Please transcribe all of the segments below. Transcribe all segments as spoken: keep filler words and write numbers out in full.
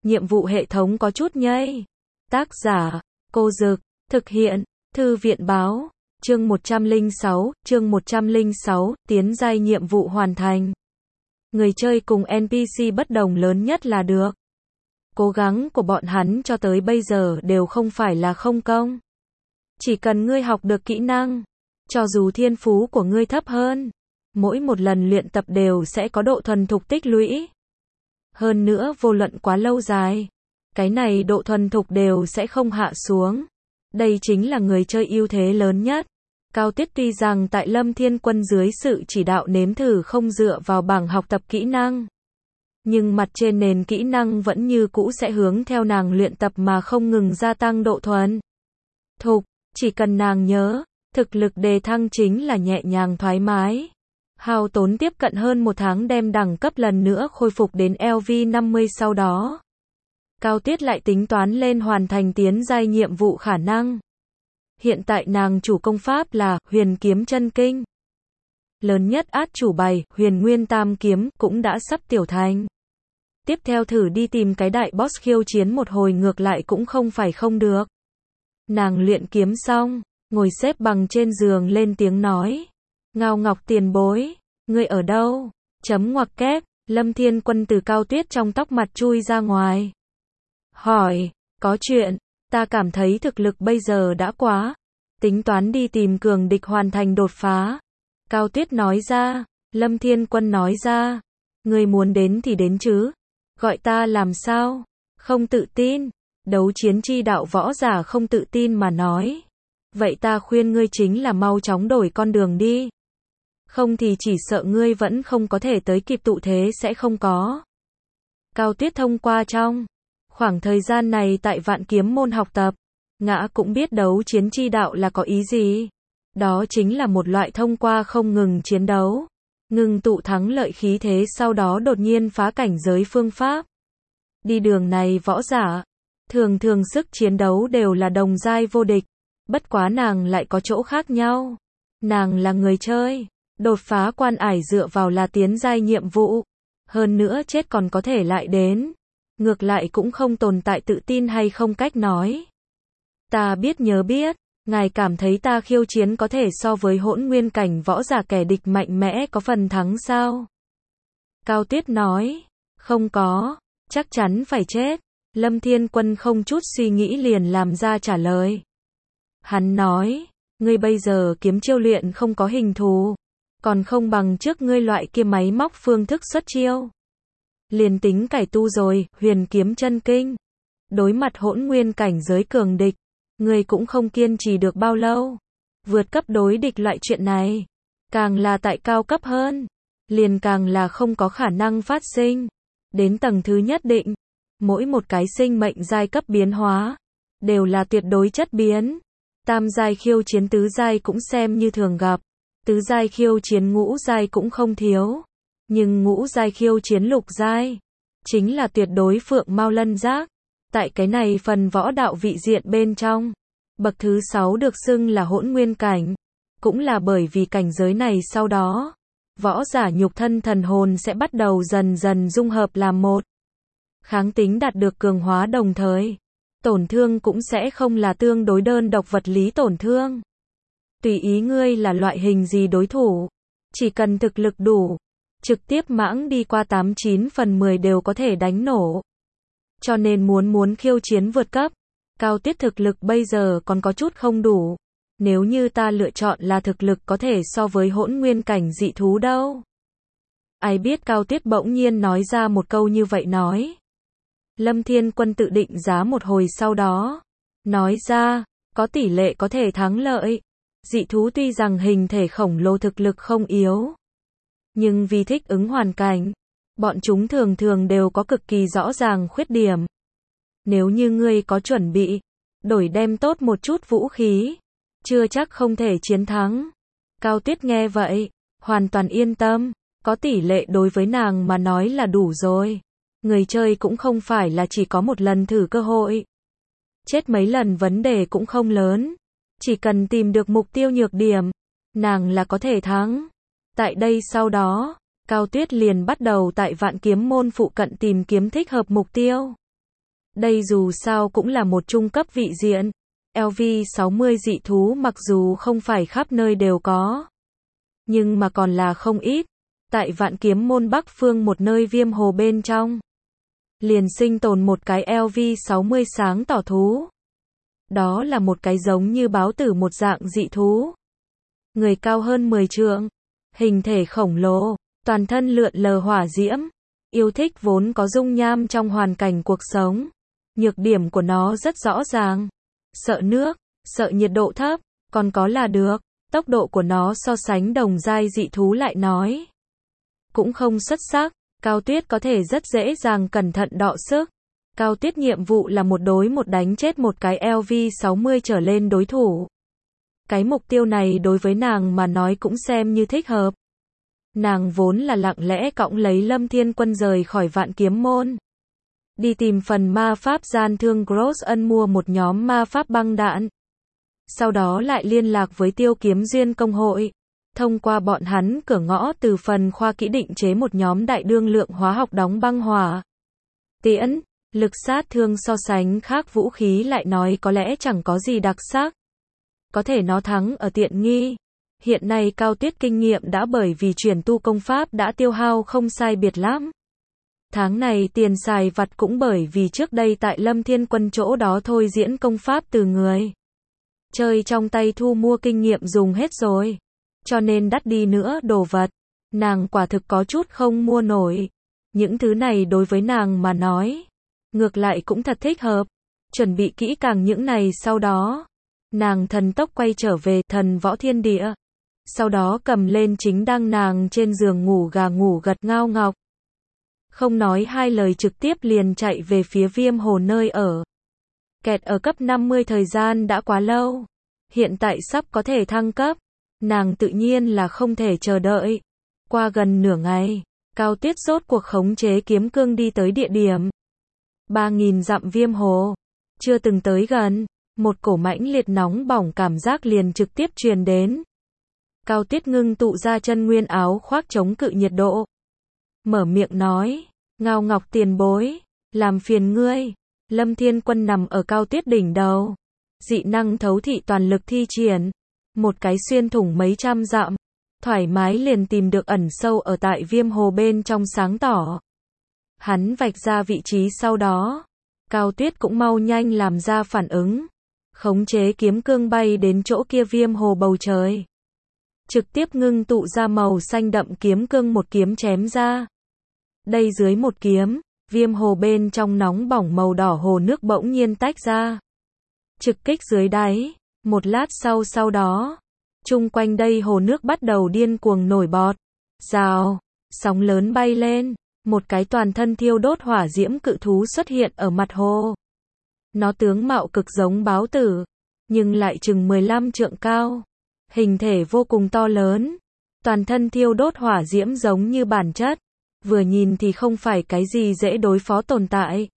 nhiệm vụ hệ thống có chút nhây. Tác giả, Cô Dực, thực hiện, Thư viện báo, chương một trăm lẻ sáu, chương một trăm lẻ sáu, tiến giai nhiệm vụ hoàn thành. Người chơi cùng en pê xê bất đồng lớn nhất là được. Cố gắng của bọn hắn cho tới bây giờ đều không phải là không công. Chỉ cần ngươi học được kỹ năng, cho dù thiên phú của ngươi thấp hơn, mỗi một lần luyện tập đều sẽ có độ thuần thục tích lũy. Hơn nữa vô luận quá lâu dài, cái này độ thuần thục đều sẽ không hạ xuống. Đây chính là người chơi ưu thế lớn nhất. Cao Tiết tuy rằng tại Lâm Thiên Quân dưới sự chỉ đạo nếm thử không dựa vào bảng học tập kỹ năng, nhưng mặt trên nền kỹ năng vẫn như cũ sẽ hướng theo nàng luyện tập mà không ngừng gia tăng độ thuần thục. Chỉ cần nàng nhớ, thực lực đề thăng chính là nhẹ nhàng thoải mái. Hao tốn tiếp cận hơn một tháng đem đẳng cấp lần nữa khôi phục đến L V năm mươi sau đó. Cao Tiết lại tính toán lên hoàn thành tiến giai nhiệm vụ khả năng. Hiện tại nàng chủ công pháp là Huyền Kiếm Chân Kinh. Lớn nhất át chủ bài, Huyền Nguyên Tam Kiếm, cũng đã sắp tiểu thành. Tiếp theo thử đi tìm cái đại boss khiêu chiến một hồi ngược lại cũng không phải không được. Nàng luyện kiếm xong, ngồi xếp bằng trên giường lên tiếng nói. Ngao Ngọc tiền bối, ngươi ở đâu? Chấm ngoặc kép, Lâm Thiên Quân từ Cao Tuyết trong tóc mặt chui ra ngoài. Hỏi, có chuyện, ta cảm thấy thực lực bây giờ đã quá. Tính toán đi tìm cường địch hoàn thành đột phá. Cao Tuyết nói ra, Lâm Thiên Quân nói ra. Ngươi muốn đến thì đến chứ. Gọi ta làm sao? Không tự tin. Đấu chiến chi đạo võ giả không tự tin mà nói. Vậy ta khuyên ngươi chính là mau chóng đổi con đường đi. Không thì chỉ sợ ngươi vẫn không có thể tới kịp tụ thế sẽ không có. Cao Tuyết thông qua trong khoảng thời gian này tại Vạn Kiếm môn học tập, ngã cũng biết đấu chiến chi đạo là có ý gì. Đó chính là một loại thông qua không ngừng chiến đấu, ngừng tụ thắng lợi khí thế sau đó đột nhiên phá cảnh giới phương pháp. Đi đường này võ giả, thường thường sức chiến đấu đều là đồng giai vô địch, bất quá nàng lại có chỗ khác nhau. Nàng là người chơi, đột phá quan ải dựa vào là tiến giai nhiệm vụ, hơn nữa chết còn có thể lại đến. Ngược lại cũng không tồn tại tự tin hay không cách nói. Ta biết nhớ biết, ngài cảm thấy ta khiêu chiến có thể so với hỗn nguyên cảnh võ giả kẻ địch mạnh mẽ có phần thắng sao? Cao Tuyết nói, không có, chắc chắn phải chết. Lâm Thiên Quân không chút suy nghĩ liền làm ra trả lời. Hắn nói, ngươi bây giờ kiếm chiêu luyện không có hình thù, còn không bằng trước ngươi loại kia máy móc phương thức xuất chiêu. Liền tính cải tu rồi, Huyền Kiếm Chân Kinh. Đối mặt hỗn nguyên cảnh giới cường địch, ngươi cũng không kiên trì được bao lâu. Vượt cấp đối địch loại chuyện này, càng là tại cao cấp hơn, liền càng là không có khả năng phát sinh. Đến tầng thứ nhất định, mỗi một cái sinh mệnh giai cấp biến hóa, đều là tuyệt đối chất biến. Tam giai khiêu chiến tứ giai cũng xem như thường gặp. Tứ giai khiêu chiến ngũ giai cũng không thiếu. Nhưng ngũ giai khiêu chiến lục giai, chính là tuyệt đối phượng mao lân giác. Tại cái này phần võ đạo vị diện bên trong, bậc thứ sáu được xưng là hỗn nguyên cảnh. Cũng là bởi vì cảnh giới này sau đó, võ giả nhục thân thần hồn sẽ bắt đầu dần dần dung hợp làm một. Kháng tính đạt được cường hóa đồng thời, tổn thương cũng sẽ không là tương đối đơn độc vật lý tổn thương. Tùy ý ngươi là loại hình gì đối thủ, chỉ cần thực lực đủ, trực tiếp mãng đi qua tám chín phần mười đều có thể đánh nổ. Cho nên muốn muốn khiêu chiến vượt cấp, Cao Tiết thực lực bây giờ còn có chút không đủ. Nếu như ta lựa chọn là thực lực có thể so với hỗn nguyên cảnh dị thú đâu. Ai biết Cao Tiết bỗng nhiên nói ra một câu như vậy nói. Lâm Thiên Quân tự định giá một hồi sau đó, nói ra, có tỷ lệ có thể thắng lợi. Dị thú tuy rằng hình thể khổng lồ thực lực không yếu, nhưng vì thích ứng hoàn cảnh, bọn chúng thường thường đều có cực kỳ rõ ràng khuyết điểm. Nếu như ngươi có chuẩn bị, đổi đem tốt một chút vũ khí, chưa chắc không thể chiến thắng. Cao Tuyết nghe vậy, hoàn toàn yên tâm, có tỷ lệ đối với nàng mà nói là đủ rồi. Người chơi cũng không phải là chỉ có một lần thử cơ hội. Chết mấy lần vấn đề cũng không lớn, chỉ cần tìm được mục tiêu nhược điểm, nàng là có thể thắng. Tại đây sau đó, Cao Tuyết liền bắt đầu tại Vạn Kiếm môn phụ cận tìm kiếm thích hợp mục tiêu. Đây dù sao cũng là một trung cấp vị diện. L V sáu mươi dị thú mặc dù không phải khắp nơi đều có, nhưng mà còn là không ít. Tại Vạn Kiếm Môn Bắc Phương một nơi viêm hồ bên trong, liền sinh tồn một cái L V sáu mươi sáng tỏ thú. Đó là một cái giống như báo tử một dạng dị thú. Người cao hơn mười trượng, hình thể khổng lồ, toàn thân lượn lờ hỏa diễm, yêu thích vốn có dung nham trong hoàn cảnh cuộc sống. Nhược điểm của nó rất rõ ràng. Sợ nước, sợ nhiệt độ thấp, còn có là được. Tốc độ của nó so sánh đồng giai dị thú lại nói cũng không xuất sắc. Cao Tuyết có thể rất dễ dàng cẩn thận đọ sức. Cao Tuyết nhiệm vụ là một đối một đánh chết một cái L V sáu mươi trở lên đối thủ. Cái mục tiêu này đối với nàng mà nói cũng xem như thích hợp. Nàng vốn là lặng lẽ cõng lấy Lâm Thiên Quân rời khỏi Vạn Kiếm Môn, đi tìm phần ma pháp gian thương Gross Ân mua một nhóm ma pháp băng đạn. Sau đó lại liên lạc với Tiêu Kiếm Duyên Công hội. Thông qua bọn hắn cửa ngõ từ phần khoa kỹ định chế một nhóm đại đương lượng hóa học đóng băng hỏa tiễn. Lực sát thương so sánh khác vũ khí lại nói có lẽ chẳng có gì đặc sắc. Có thể nó thắng ở tiện nghi. Hiện nay Cao Tuyết kinh nghiệm đã bởi vì chuyển tu công pháp đã tiêu hao không sai biệt lắm. Tháng này tiền xài vặt cũng bởi vì trước đây tại Lâm Thiên Quân chỗ đó thôi diễn công pháp từ người chơi trong tay thu mua kinh nghiệm dùng hết rồi. Cho nên đắt đi nữa đồ vật, nàng quả thực có chút không mua nổi. Những thứ này đối với nàng mà nói, ngược lại cũng thật thích hợp. Chuẩn bị kỹ càng những này sau đó, nàng thần tốc quay trở về Thần Võ Thiên Địa. Sau đó cầm lên chính đang nàng trên giường ngủ gà ngủ gật Ngao Ngọc. Không nói hai lời trực tiếp liền chạy về phía viêm hồ nơi ở. Kẹt ở cấp năm mươi thời gian đã quá lâu. Hiện tại sắp có thể thăng cấp. Nàng tự nhiên là không thể chờ đợi. Qua gần nửa ngày, Cao Tuyết rốt cuộc khống chế kiếm cương đi tới địa điểm. ba nghìn dặm viêm hồ. Chưa từng tới gần, một cổ mãnh liệt nóng bỏng cảm giác liền trực tiếp truyền đến. Cao Tuyết ngưng tụ ra chân nguyên áo khoác chống cự nhiệt độ. Mở miệng nói, Ngao Ngọc tiền bối, làm phiền ngươi. Lâm Thiên Quân nằm ở Cao Tuyết đỉnh đầu. Dị năng thấu thị toàn lực thi triển. Một cái xuyên thủng mấy trăm dặm. Thoải mái liền tìm được ẩn sâu ở tại viêm hồ bên trong sáng tỏ. Hắn vạch ra vị trí sau đó. Cao Tuyết cũng mau nhanh làm ra phản ứng. Khống chế kiếm cương bay đến chỗ kia viêm hồ bầu trời. Trực tiếp ngưng tụ ra màu xanh đậm kiếm cương một kiếm chém ra. Đây dưới một kiếm, viêm hồ bên trong nóng bỏng màu đỏ hồ nước bỗng nhiên tách ra. Trực kích dưới đáy, một lát sau sau đó, chung quanh đây hồ nước bắt đầu điên cuồng nổi bọt. Rào, sóng lớn bay lên, một cái toàn thân thiêu đốt hỏa diễm cự thú xuất hiện ở mặt hồ. Nó tướng mạo cực giống báo tử, nhưng lại chừng mười lăm trượng cao. Hình thể vô cùng to lớn, toàn thân thiêu đốt hỏa diễm giống như bản chất, vừa nhìn thì không phải cái gì dễ đối phó tồn tại.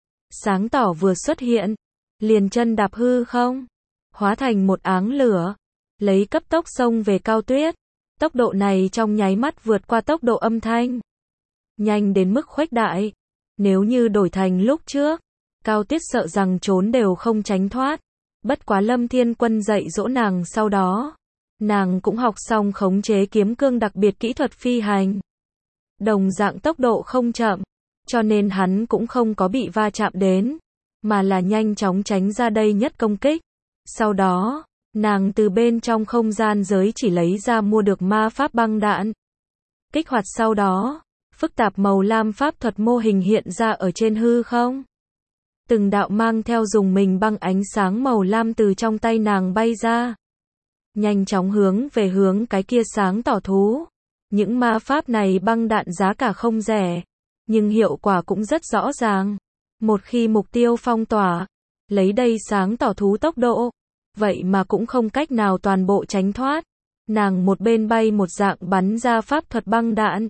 Sáng tỏ vừa xuất hiện, liền chân đạp hư không, hóa thành một áng lửa, lấy cấp tốc xông về Cao Tuyết. Tốc độ này trong nháy mắt vượt qua tốc độ âm thanh, nhanh đến mức khuếch đại. Nếu như đổi thành lúc trước, Cao Tuyết sợ rằng trốn đều không tránh thoát. Bất quá Lâm Thiên Quân dạy dỗ nàng sau đó, nàng cũng học xong khống chế kiếm cương đặc biệt kỹ thuật phi hành. Đồng dạng tốc độ không chậm, cho nên hắn cũng không có bị va chạm đến, mà là nhanh chóng tránh ra đây nhất công kích. Sau đó, nàng từ bên trong không gian giới chỉ lấy ra mua được ma pháp băng đạn. Kích hoạt sau đó, phức tạp màu lam pháp thuật mô hình hiện ra ở trên hư không. Từng đạo mang theo dùng mình băng ánh sáng màu lam từ trong tay nàng bay ra. Nhanh chóng hướng về hướng cái kia sáng tỏ thú. Những ma pháp này băng đạn giá cả không rẻ, nhưng hiệu quả cũng rất rõ ràng. Một khi mục tiêu phong tỏa, lấy đây sáng tỏ thú tốc độ, vậy mà cũng không cách nào toàn bộ tránh thoát. Nàng một bên bay một dạng bắn ra pháp thuật băng đạn.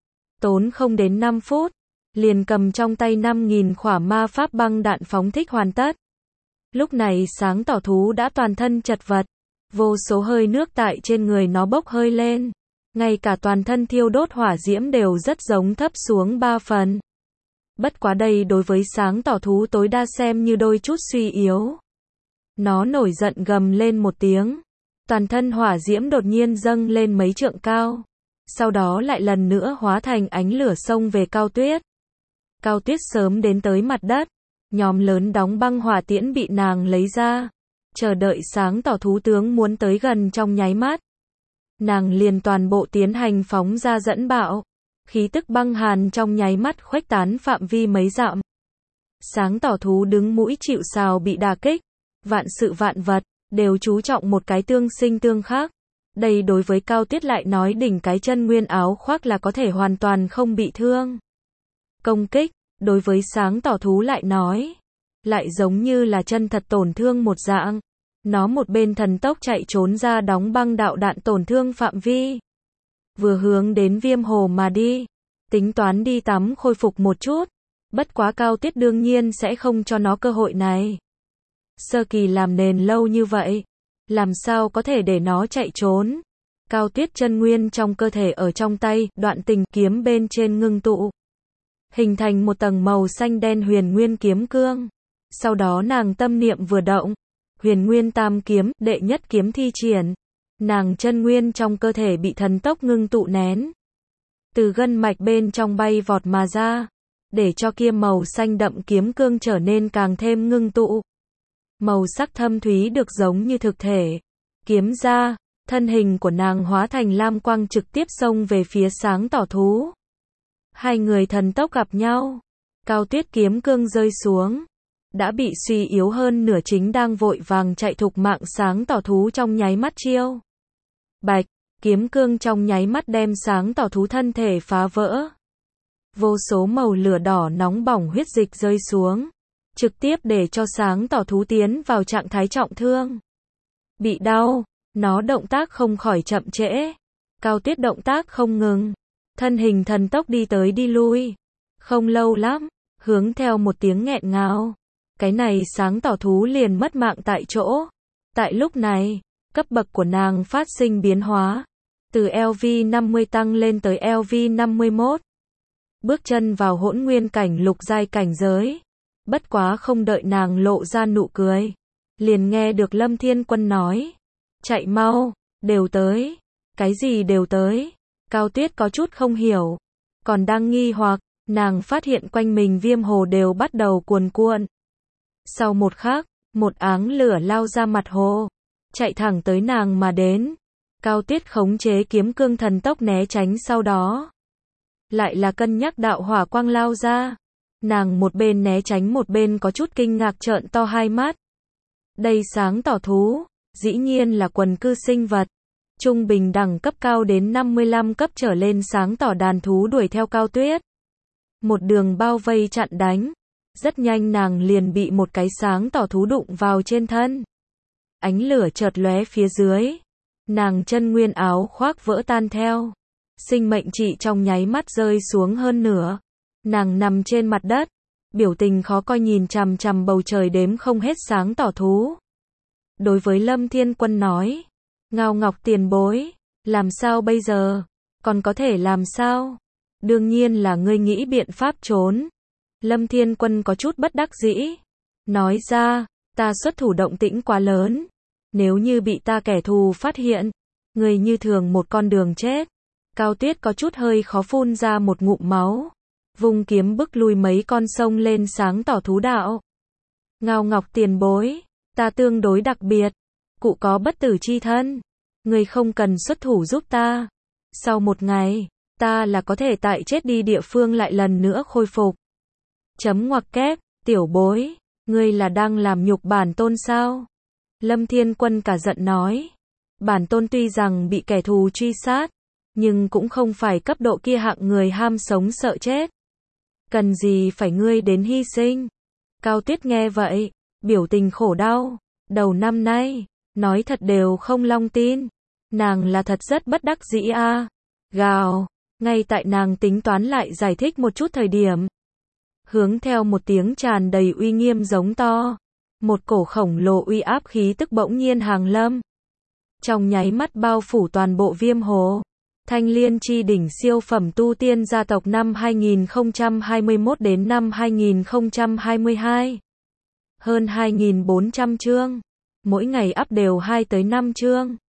Tốn không đến năm phút, liền cầm trong tay năm nghìn khỏa ma pháp băng đạn phóng thích hoàn tất. Lúc này sáng tỏ thú đã toàn thân chật vật, vô số hơi nước tại trên người nó bốc hơi lên. Ngay cả toàn thân thiêu đốt hỏa diễm đều rất giống thấp xuống ba phần. Bất quá đây đối với sáng tỏ thú tối đa xem như đôi chút suy yếu. Nó nổi giận gầm lên một tiếng. Toàn thân hỏa diễm đột nhiên dâng lên mấy trượng cao. Sau đó lại lần nữa hóa thành ánh lửa xông về Cao Tuyết. Cao Tuyết sớm đến tới mặt đất. Nhóm lớn đóng băng hỏa tiễn bị nàng lấy ra. Chờ đợi sáng tỏ thú tướng muốn tới gần trong nháy mắt. Nàng liền toàn bộ tiến hành phóng ra dẫn bạo. Khí tức băng hàn trong nháy mắt khuếch tán phạm vi mấy dặm. Sáng tỏ thú đứng mũi chịu sào bị đả kích. Vạn sự vạn vật, đều chú trọng một cái tương sinh tương khắc. Đây đối với Cao Tuyết lại nói đỉnh cái chân nguyên áo khoác là có thể hoàn toàn không bị thương. Công kích, đối với sáng tỏ thú lại nói, lại giống như là chân thật tổn thương một dạng. Nó một bên thần tốc chạy trốn ra đóng băng đạo đạn tổn thương phạm vi. Vừa hướng đến Viêm Hồ mà đi. Tính toán đi tắm khôi phục một chút. Bất quá Cao Tuyết đương nhiên sẽ không cho nó cơ hội này. Sơ kỳ làm nền lâu như vậy. Làm sao có thể để nó chạy trốn. Cao Tuyết chân nguyên trong cơ thể ở trong tay, đoạn tình kiếm bên trên ngưng tụ. Hình thành một tầng màu xanh đen huyền nguyên kiếm cương. Sau đó nàng tâm niệm vừa động. Huyền nguyên tam kiếm, đệ nhất kiếm thi triển. Nàng chân nguyên trong cơ thể bị thần tốc ngưng tụ nén. Từ gân mạch bên trong bay vọt mà ra. Để cho kia màu xanh đậm kiếm cương trở nên càng thêm ngưng tụ. Màu sắc thâm thúy được giống như thực thể. Kiếm ra, thân hình của nàng hóa thành lam quang trực tiếp xông về phía sáng tỏ thú. Hai người thần tốc gặp nhau. Cao Tuyết kiếm cương rơi xuống. Đã bị suy yếu hơn nửa chính đang vội vàng chạy thục mạng sáng tỏ thú trong nháy mắt chiêu. Bạch, kiếm cương trong nháy mắt đem sáng tỏ thú thân thể phá vỡ. Vô số màu lửa đỏ nóng bỏng huyết dịch rơi xuống. Trực tiếp để cho sáng tỏ thú tiến vào trạng thái trọng thương. Bị đau, nó động tác không khỏi chậm trễ. Cao Tuyết động tác không ngừng. Thân hình thần tốc đi tới đi lui. Không lâu lắm, hướng theo một tiếng nghẹn ngào. Cái này sáng tỏ thú liền mất mạng tại chỗ. Tại lúc này, cấp bậc của nàng phát sinh biến hóa. Từ L V năm mươi tăng lên tới L V năm mươi mốt. Bước chân vào hỗn nguyên cảnh lục giai cảnh giới. Bất quá không đợi nàng lộ ra nụ cười. Liền nghe được Lâm Thiên Quân nói. Chạy mau, đều tới. Cái gì đều tới. Cao Tuyết có chút không hiểu. Còn đang nghi hoặc, nàng phát hiện quanh mình Viêm Hồ đều bắt đầu cuồn cuộn. Sau một khắc, một áng lửa lao ra mặt hồ. Chạy thẳng tới nàng mà đến. Cao Tuyết khống chế kiếm cương thần tốc né tránh sau đó. Lại là cân nhắc đạo hỏa quang lao ra. Nàng một bên né tránh một bên có chút kinh ngạc trợn to hai mắt. Đây sáng tỏ thú, dĩ nhiên là quần cư sinh vật. Trung bình đẳng cấp cao đến năm mươi lăm cấp trở lên sáng tỏ đàn thú đuổi theo Cao Tuyết. Một đường bao vây chặn đánh. Rất nhanh nàng liền bị một cái sáng tỏ thú đụng vào trên thân. Ánh lửa chợt lóe phía dưới. Nàng chân nguyên áo khoác vỡ tan theo. Sinh mệnh trị trong nháy mắt rơi xuống hơn nửa. Nàng nằm trên mặt đất. Biểu tình khó coi nhìn chằm chằm bầu trời đếm không hết sáng tỏ thú. Đối với Lâm Thiên Quân nói. Ngao Ngọc tiền bối. Làm sao bây giờ? Còn có thể làm sao? Đương nhiên là ngươi nghĩ biện pháp trốn. Lâm Thiên Quân có chút bất đắc dĩ. Nói ra, ta xuất thủ động tĩnh quá lớn. Nếu như bị ta kẻ thù phát hiện, ngươi như thường một con đường chết. Cao Tuyết có chút hơi khó phun ra một ngụm máu. Vùng kiếm bức lui mấy con sông lên sáng tỏ thú đạo. Ngao Ngọc tiền bối, ta tương đối đặc biệt. Cụ có bất tử chi thân. Ngươi không cần xuất thủ giúp ta. Sau một ngày, ta là có thể tại chết đi địa phương lại lần nữa khôi phục. Chấm ngoặc kép, tiểu bối, ngươi là đang làm nhục bản tôn sao? Lâm Thiên Quân cả giận nói. Bản tôn tuy rằng bị kẻ thù truy sát, nhưng cũng không phải cấp độ kia hạng người ham sống sợ chết. Cần gì phải ngươi đến hy sinh? Cao Tuyết nghe vậy, biểu tình khổ đau. Đầu năm nay, nói thật đều không long tin. Nàng là thật rất bất đắc dĩ a. À. Gào, ngay tại nàng tính toán lại giải thích một chút thời điểm. Hướng theo một tiếng tràn đầy uy nghiêm giống to. Một cổ khổng lồ uy áp khí tức bỗng nhiên hàng lâm. Trong nháy mắt bao phủ toàn bộ Viêm Hồ. Thanh Liên chi đỉnh siêu phẩm tu tiên gia tộc năm hai nghìn không trăm hai mươi mốt đến năm hai nghìn không trăm hai mươi hai. Hơn hai nghìn bốn trăm chương. Mỗi ngày up đều hai tới năm chương.